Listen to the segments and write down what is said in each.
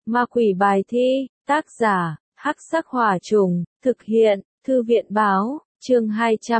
Ma quỷ bài thi, tác giả, Hắc Sắc Hỏa Trùng, thực hiện, Thư viện báo, chương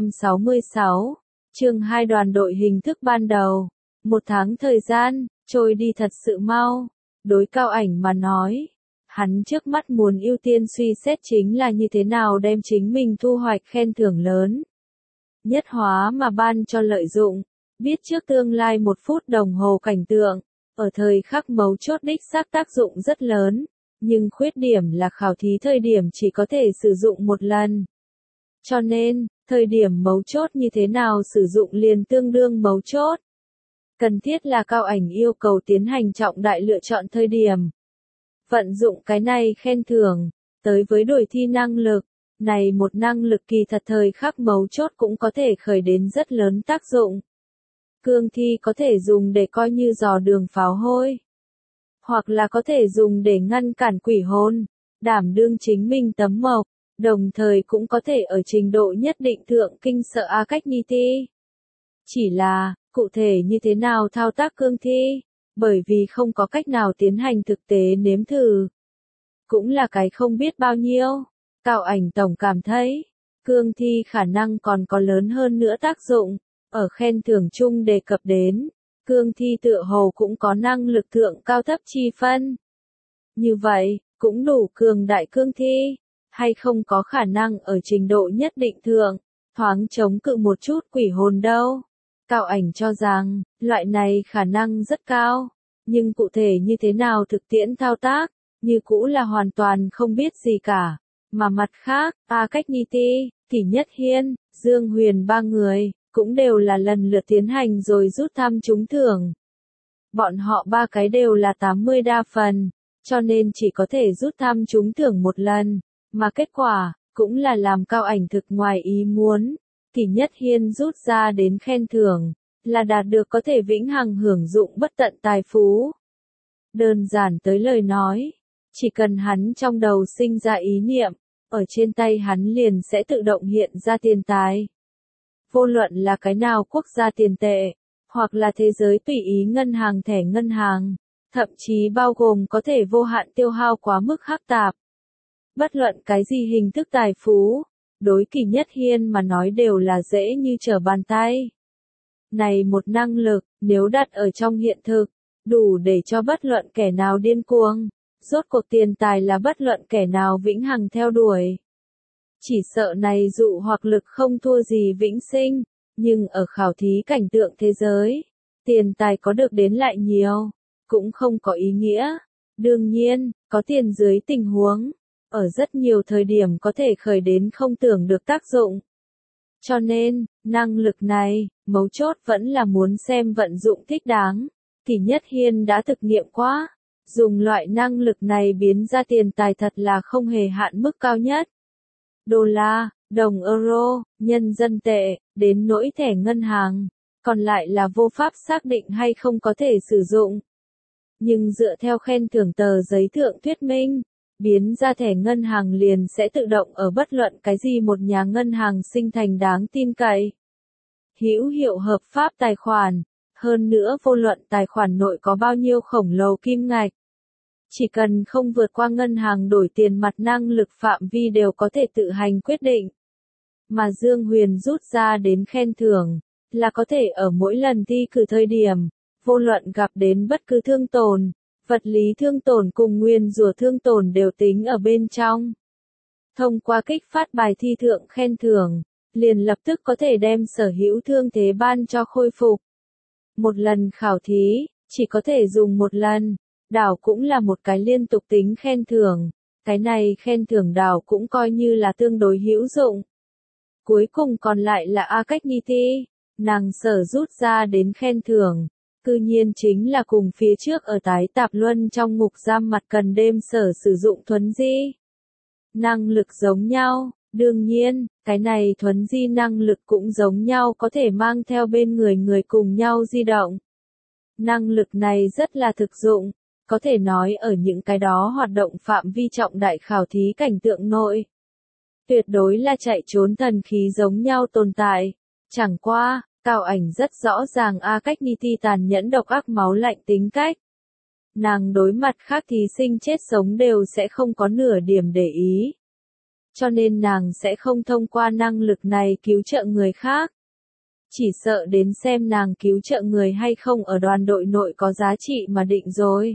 266, chương 2 đoàn đội hình thức ban đầu. Một tháng thời gian, trôi đi thật sự mau. Đối Cao Ảnh mà nói, hắn trước mắt muốn ưu tiên suy xét chính là như thế nào đem chính mình thu hoạch khen thưởng lớn. Nhất hóa mà ban cho lợi dụng, biết trước tương lai 1 phút đồng hồ cảnh tượng, ở thời khắc mấu chốt đích xác tác dụng rất lớn, nhưng khuyết điểm là khảo thí thời điểm chỉ có thể sử dụng một lần. Cho nên, thời điểm mấu chốt như thế nào sử dụng liền tương đương mấu chốt. Cần thiết là Cao Ảnh yêu cầu tiến hành trọng đại lựa chọn thời điểm. Vận dụng cái này khen thưởng, tới với đổi thi năng lực, này một năng lực kỳ thật thời khắc mấu chốt cũng có thể khởi đến rất lớn tác dụng. Cương thi có thể dùng để coi như dò đường pháo hôi, hoặc là có thể dùng để ngăn cản quỷ hồn, đảm đương chính mình tấm mộc, đồng thời cũng có thể ở trình độ nhất định thượng kinh sợ Arachnity. Chỉ là, cụ thể như thế nào thao tác cương thi, bởi vì không có cách nào tiến hành thực tế nếm thử. Cũng là cái không biết bao nhiêu. Cao Ảnh tổng cảm thấy, cương thi khả năng còn có lớn hơn nữa tác dụng, ở khen thưởng chung đề cập đến, cương thi tựa hồ cũng có năng lực thượng cao thấp chi phân. Như vậy, cũng đủ cường đại cương thi, hay không có khả năng ở trình độ nhất định thượng, thoáng chống cự một chút quỷ hồn đâu. Cao Ảnh cho rằng, loại này khả năng rất cao, nhưng cụ thể như thế nào thực tiễn thao tác, như cũ là hoàn toàn không biết gì cả. Mà mặt khác, Arachnity, Kỷ Nhất Hiên, Dương Huyền 3 người, cũng đều là lần lượt tiến hành rồi rút thăm trúng thưởng. Bọn họ 3 cái đều là 80 đa phần, cho nên chỉ có thể rút thăm trúng thưởng một lần, mà kết quả, cũng là làm Cao Ảnh thực ngoài ý muốn. Kỷ Nhất Hiên rút ra đến khen thưởng, là đạt được có thể vĩnh hằng hưởng dụng bất tận tài phú. Đơn giản tới lời nói, chỉ cần hắn trong đầu sinh ra ý niệm, ở trên tay hắn liền sẽ tự động hiện ra tiền tài. Vô luận là cái nào quốc gia tiền tệ, hoặc là thế giới tùy ý ngân hàng thẻ ngân hàng, thậm chí bao gồm có thể vô hạn tiêu hao quá mức hắc tạp. Bất luận cái gì hình thức tài phú, đối Kỷ Nhất Hiên mà nói đều là dễ như trở bàn tay. Này một năng lực, nếu đặt ở trong hiện thực, đủ để cho bất luận kẻ nào điên cuồng. Rốt cuộc tiền tài là bất luận kẻ nào vĩnh hằng theo đuổi. Chỉ sợ này dụ hoặc lực không thua gì vĩnh sinh, nhưng ở khảo thí cảnh tượng thế giới, tiền tài có được đến lại nhiều, cũng không có ý nghĩa. Đương nhiên, có tiền dưới tình huống, ở rất nhiều thời điểm có thể khởi đến không tưởng được tác dụng. Cho nên, năng lực này, mấu chốt vẫn là muốn xem vận dụng thích đáng. Kỷ Nhất Hiên đã thực nghiệm quá. Dùng loại năng lực này biến ra tiền tài thật là không hề hạn mức cao nhất. Đô la, đồng euro, nhân dân tệ, đến nỗi thẻ ngân hàng, còn lại là vô pháp xác định hay không có thể sử dụng. Nhưng dựa theo khen thưởng tờ giấy thượng thuyết minh, biến ra thẻ ngân hàng liền sẽ tự động ở bất luận cái gì một nhà ngân hàng sinh thành đáng tin cậy. Hữu hiệu hợp pháp tài khoản. Hơn nữa vô luận tài khoản nội có bao nhiêu khổng lồ kim ngạch. Chỉ cần không vượt qua ngân hàng đổi tiền mặt năng lực phạm vi đều có thể tự hành quyết định. Mà Dương Huyền rút ra đến khen thưởng, là có thể ở mỗi lần thi cử thời điểm, vô luận gặp đến bất cứ thương tổn, vật lý thương tổn cùng nguyên rủa thương tổn đều tính ở bên trong. Thông qua kích phát bài thi thượng khen thưởng, liền lập tức có thể đem sở hữu thương thế ban cho khôi phục. Một lần khảo thí, chỉ có thể dùng một lần, đảo cũng là một cái liên tục tính khen thưởng, cái này khen thưởng đảo cũng coi như là tương đối hữu dụng. Cuối cùng còn lại là Arachnity, nàng sở rút ra đến khen thưởng, cư nhiên chính là cùng phía trước ở tái tạp luân trong ngục giam mặt cần đêm sở sử dụng thuấn di. Năng lực giống nhau, đương nhiên, cái này thuấn di năng lực cũng giống nhau có thể mang theo bên người cùng nhau di động. Năng lực này rất là thực dụng, có thể nói ở những cái đó hoạt động phạm vi trọng đại khảo thí cảnh tượng nội. Tuyệt đối là chạy trốn thần khí giống nhau tồn tại. Chẳng qua, Cao Ảnh rất rõ ràng Arachnity tàn nhẫn độc ác máu lạnh tính cách. nàng đối mặt khác thí sinh chết sống đều sẽ không có nửa điểm để ý. Cho nên nàng sẽ không thông qua năng lực này cứu trợ người khác. Chỉ sợ đến xem nàng cứu trợ người hay không ở đoàn đội nội có giá trị mà định rồi.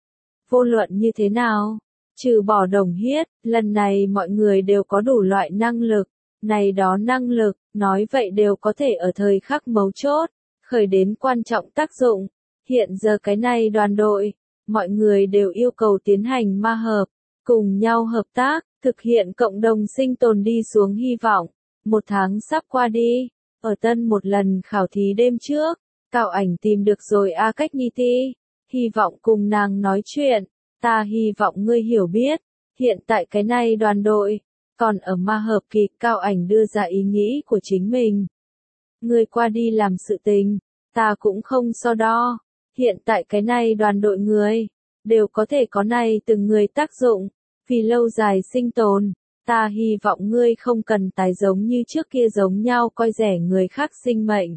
Vô luận như thế nào? Trừ bỏ Đồng Hiết, lần này mọi người đều có đủ loại năng lực. Này đó năng lực, nói vậy đều có thể ở thời khắc mấu chốt, khởi đến quan trọng tác dụng. Hiện giờ cái này đoàn đội, mọi người đều yêu cầu tiến hành ma hợp, cùng nhau hợp tác, thực hiện cộng đồng sinh tồn đi xuống hy vọng. 1 tháng sắp qua đi, ở tân một lần khảo thí đêm trước, Cao Ảnh tìm được rồi A Cách Niti, hy vọng cùng nàng nói chuyện, ta hy vọng ngươi hiểu biết, hiện tại cái này đoàn đội, còn ở ma hợp kỳ. Cao Ảnh đưa ra ý nghĩ của chính mình. Ngươi qua đi làm sự tình, ta cũng không so đo, hiện tại cái này đoàn đội người, đều có thể có này từng người tác dụng, vì lâu dài sinh tồn, ta hy vọng ngươi không cần tái giống như trước kia giống nhau coi rẻ người khác sinh mệnh.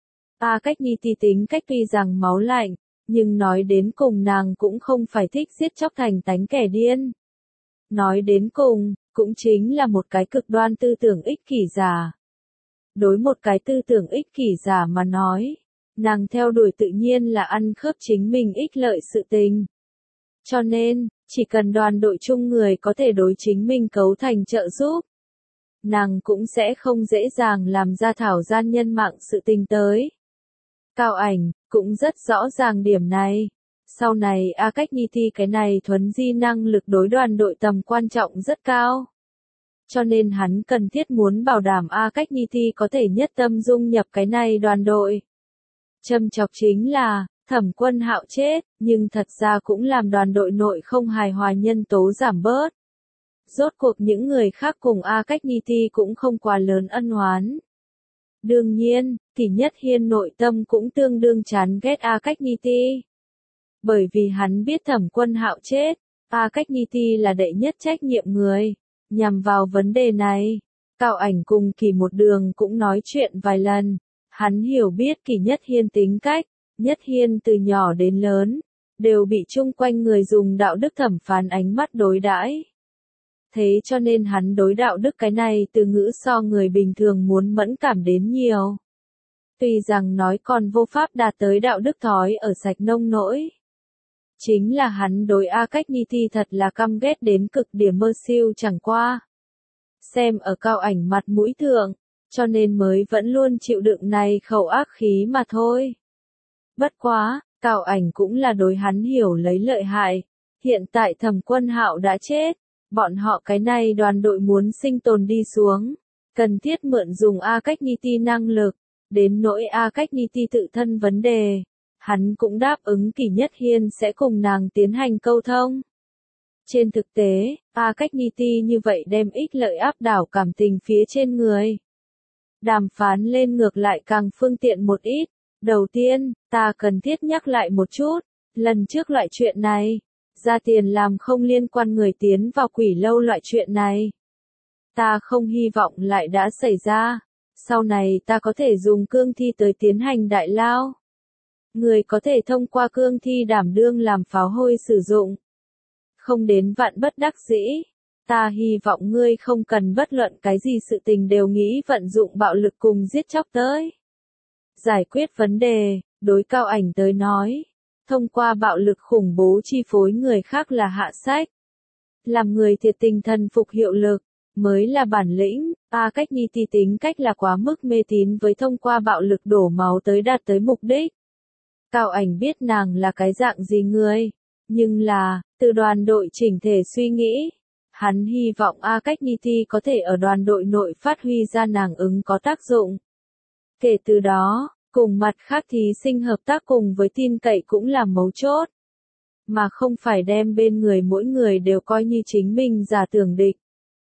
A Cách Niti tính cách tuy rằng máu lạnh, nhưng nói đến cùng nàng cũng không phải thích giết chóc thành tánh kẻ điên. Nói đến cùng, cũng chính là một cái cực đoan tư tưởng ích kỷ giả. Đối một cái tư tưởng ích kỷ giả mà nói, nàng theo đuổi tự nhiên là ăn khớp chính mình ích lợi sự tình. Cho nên, chỉ cần đoàn đội chung người có thể đối chính mình cấu thành trợ giúp, nàng cũng sẽ không dễ dàng làm ra thảo gian nhân mạng sự tình tới. Cao Ảnh cũng rất rõ ràng điểm này. Sau này A Cách Niti cái này thuấn di năng lực đối đoàn đội tầm quan trọng rất cao. Cho nên hắn cần thiết muốn bảo đảm A Cách Niti có thể nhất tâm dung nhập cái này đoàn đội. Châm chọc chính là, Thẩm Quân Hạo chết, nhưng thật ra cũng làm đoàn đội nội không hài hòa nhân tố giảm bớt. Rốt cuộc những người khác cùng A Cách Niti cũng không quá lớn ân oán. Đương nhiên, Kỷ Nhất Hiên nội tâm cũng tương đương chán ghét A Cách Niti. Bởi vì hắn biết Thẩm Quân Hạo chết, A Cách Niti là đệ nhất trách nhiệm người. Nhằm vào vấn đề này, Cao Ảnh cùng Kỷ một đường cũng nói chuyện vài lần. Hắn hiểu biết Kỷ Nhất Hiên tính cách, Nhất Hiên từ nhỏ đến lớn, đều bị chung quanh người dùng đạo đức thẩm phán ánh mắt đối đãi. Thế cho nên hắn đối đạo đức cái này từ ngữ so người bình thường muốn mẫn cảm đến nhiều. Tuy rằng nói còn vô pháp đạt tới đạo đức thói ở sạch nông nỗi. Chính là hắn đối A Cách Niti thật là căm ghét đến cực điểm mơ siêu chẳng qua. Xem ở Cao Ảnh mặt mũi thượng, cho nên mới vẫn luôn chịu đựng này khẩu ác khí mà thôi. Bất quá, Cao Ảnh cũng là đối hắn hiểu lấy lợi hại. Hiện tại Thẩm Quân Hạo đã chết, bọn họ cái này đoàn đội muốn sinh tồn đi xuống, cần thiết mượn dùng A Cách Niti năng lực, đến nỗi A Cách Niti tự thân vấn đề. Hắn cũng đáp ứng Kỷ Nhất Hiên sẽ cùng nàng tiến hành câu thông. Trên thực tế, A Cách Niti như vậy đem ích lợi áp đảo cảm tình phía trên người. Đàm phán lên ngược lại càng phương tiện một ít. Đầu tiên, ta cần thiết nhắc lại một chút, lần trước loại chuyện này, ra tiền làm không liên quan người tiến vào quỷ lâu loại chuyện này. Ta không hy vọng lại đã xảy ra, sau này ta có thể dùng cương thi tới tiến hành đại lao. Người có thể thông qua cương thi đảm đương làm pháo hôi sử dụng. Không đến vạn bất đắc dĩ, ta hy vọng ngươi không cần bất luận cái gì sự tình đều nghĩ vận dụng bạo lực cùng giết chóc tới. Giải quyết vấn đề, đối Cao Ảnh tới nói, thông qua bạo lực khủng bố chi phối người khác là hạ sách. Làm người thiệt tình thần phục hiệu lực, mới là bản lĩnh. A Cách Niti tính cách là quá mức mê tín với thông qua bạo lực đổ máu tới đạt tới mục đích. Cao Ảnh biết nàng là cái dạng gì người, nhưng là, từ đoàn đội chỉnh thể suy nghĩ, hắn hy vọng A Cách Niti có thể ở đoàn đội nội phát huy ra nàng ứng có tác dụng. Kể từ đó, cùng mặt khác thí sinh hợp tác cùng với tin cậy cũng là mấu chốt, mà không phải đem bên người mỗi người đều coi như chính mình giả tưởng địch.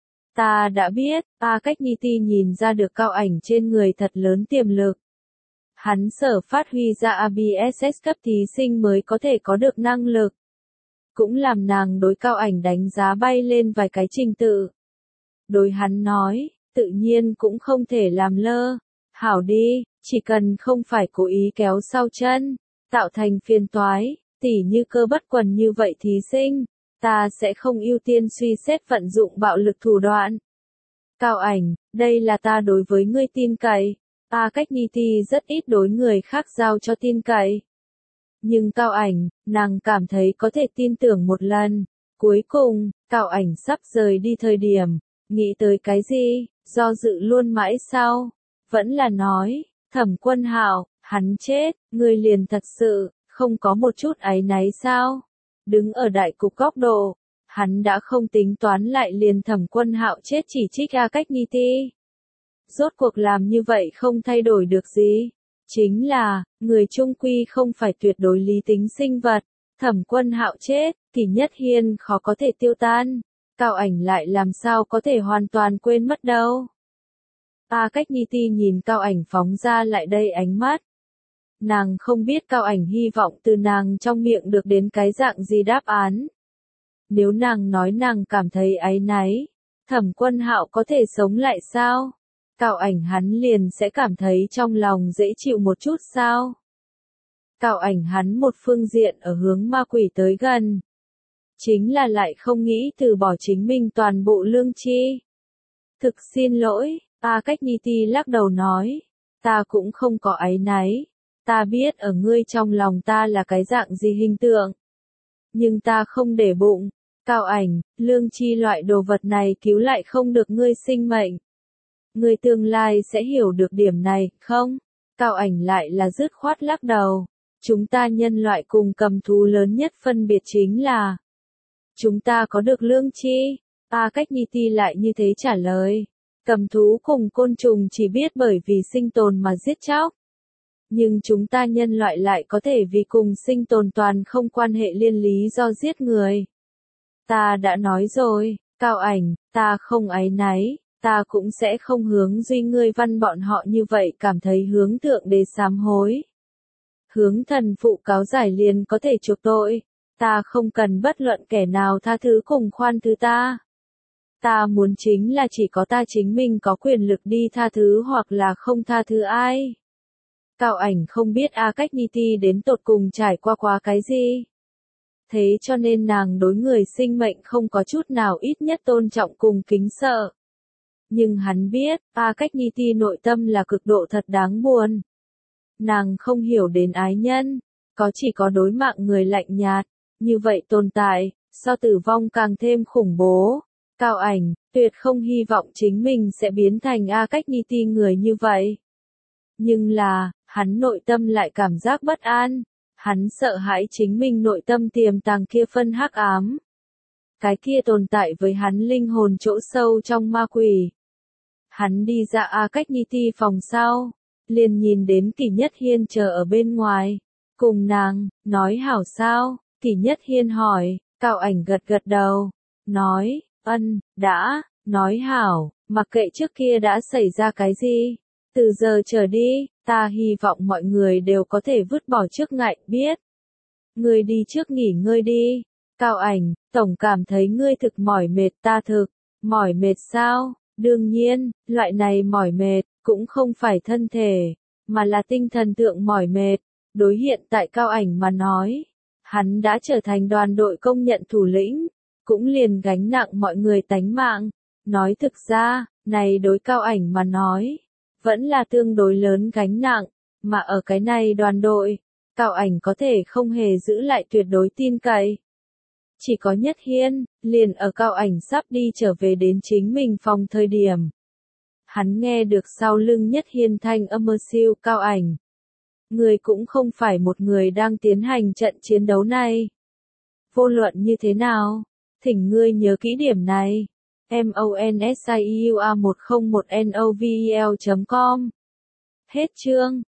Ta đã biết, A Cách Niti nhìn ra được Cao Ảnh trên người thật lớn tiềm lực. Hắn sở phát huy ra ABSS cấp thí sinh mới có thể có được năng lực. Cũng làm nàng đối Cao Ảnh đánh giá bay lên vài cái trình tự. Đối hắn nói, tự nhiên cũng không thể làm lơ. Hảo đi, chỉ cần không phải cố ý kéo sau chân, tạo thành phiền toái, Tỉ như Cơ Bất Quần như vậy thí sinh, ta sẽ không ưu tiên suy xét vận dụng bạo lực thủ đoạn. Cao Ảnh, đây là ta đối với ngươi tin cậy. A Cách Ni Ti rất ít đối người khác giao cho tin cậy. Nhưng Cao Ảnh, nàng cảm thấy có thể tin tưởng một lần. Cuối cùng, Cao Ảnh sắp rời đi thời điểm, nghĩ tới cái gì, do dự luôn mãi sau. Vẫn là nói, Thẩm Quân Hạo, hắn chết, ngươi liền thật sự, không có một chút áy náy sao? Đứng ở đại cục góc độ, hắn đã không tính toán lại liền Thẩm Quân Hạo chết chỉ trích A Cách Ni Ti. Rốt cuộc làm như vậy không thay đổi được gì. Chính là, người trung quy không phải tuyệt đối lý tính sinh vật. Thẩm Quân Hạo chết, Kỷ Nhất Hiên khó có thể tiêu tan. Cao Ảnh lại làm sao có thể hoàn toàn quên mất đâu. A Cách Ni Ti nhìn Cao Ảnh phóng ra lại đây ánh mắt. Nàng không biết Cao Ảnh hy vọng từ nàng trong miệng được đến cái dạng gì đáp án. Nếu nàng nói nàng cảm thấy áy náy, Thẩm Quân Hạo có thể sống lại sao? Cao Ảnh hắn liền sẽ cảm thấy trong lòng dễ chịu một chút sao? Cao Ảnh hắn một phương diện ở hướng ma quỷ tới gần. Chính là lại không nghĩ từ bỏ chính mình toàn bộ lương chi. Thực xin lỗi, A Cách Ni Ti lắc đầu nói. Ta cũng không có áy náy. Ta biết ở ngươi trong lòng ta là cái dạng gì hình tượng. Nhưng ta không để bụng. Cao Ảnh, lương chi loại đồ vật này cứu lại không được ngươi sinh mệnh. Ngươi tương lai sẽ hiểu được điểm này, không? Cao Ảnh lại là dứt khoát lắc đầu. Chúng ta nhân loại cùng cầm thú lớn nhất phân biệt chính là chúng ta có được lương chi. A Cách Ni Ti lại như thế trả lời. Cầm thú cùng côn trùng chỉ biết bởi vì sinh tồn mà giết chóc. Nhưng chúng ta nhân loại lại có thể vì cùng sinh tồn toàn không quan hệ liên lý do giết người. Ta đã nói rồi, Cao Ảnh, ta không áy náy, ta cũng sẽ không hướng duy ngươi văn bọn họ như vậy cảm thấy hướng thượng đế sám hối. Hướng thần phụ cáo giải liền có thể chuộc tội, ta không cần bất luận kẻ nào tha thứ cùng khoan thứ ta. Ta muốn chính là chỉ có ta chính mình có quyền lực đi tha thứ hoặc là không tha thứ ai. Cao Ảnh không biết A Cách Ni Ti đến tột cùng trải qua cái gì. Thế cho nên nàng đối người sinh mệnh không có chút nào ít nhất tôn trọng cùng kính sợ. Nhưng hắn biết, A Cách Ni Ti nội tâm là cực độ thật đáng buồn. Nàng không hiểu đến ái nhân, chỉ có đối mạng người lạnh nhạt, như vậy tồn tại, so tử vong càng thêm khủng bố. Cao Ảnh, tuyệt không hy vọng chính mình sẽ biến thành A Cách Ni Ti người như vậy. Nhưng là, hắn nội tâm lại cảm giác bất an, hắn sợ hãi chính mình nội tâm tiềm tàng kia phân hắc ám. Cái kia tồn tại với hắn linh hồn chỗ sâu trong ma quỷ. Hắn đi ra A Cách Ni Ti phòng sau, liền nhìn đến Kỷ Nhất Hiên chờ ở bên ngoài, cùng nàng, nói hảo sao, Kỷ Nhất Hiên hỏi, Cao Ảnh gật gật đầu, nói, đã, nói hảo, mặc kệ trước kia đã xảy ra cái gì, từ giờ trở đi, ta hy vọng mọi người đều có thể vứt bỏ trước ngại, biết. Ngươi đi trước nghỉ ngơi đi, Cao Ảnh, tổng cảm thấy ngươi thực mỏi mệt, ta thực, mỏi mệt sao? Đương nhiên, loại này mỏi mệt, cũng không phải thân thể, mà là tinh thần thượng mỏi mệt. Đối hiện tại Cao Ảnh mà nói, hắn đã trở thành đoàn đội công nhận thủ lĩnh, cũng liền gánh nặng mọi người tánh mạng. Nói thực ra, này đối Cao Ảnh mà nói, vẫn là tương đối lớn gánh nặng, mà ở cái này đoàn đội, Cao Ảnh có thể không hề giữ lại tuyệt đối tin cậy. Chỉ có Nhất Hiên, liền ở Cao Ảnh sắp đi trở về đến chính mình phòng thời điểm. Hắn nghe được sau lưng Nhất Hiên thanh âm mơ siêu Cao Ảnh. Người cũng không phải một người đang tiến hành trận chiến đấu này. Vô luận như thế nào, thỉnh ngươi nhớ kỹ điểm này. MONSIUA101NOVEL.com Hết chương.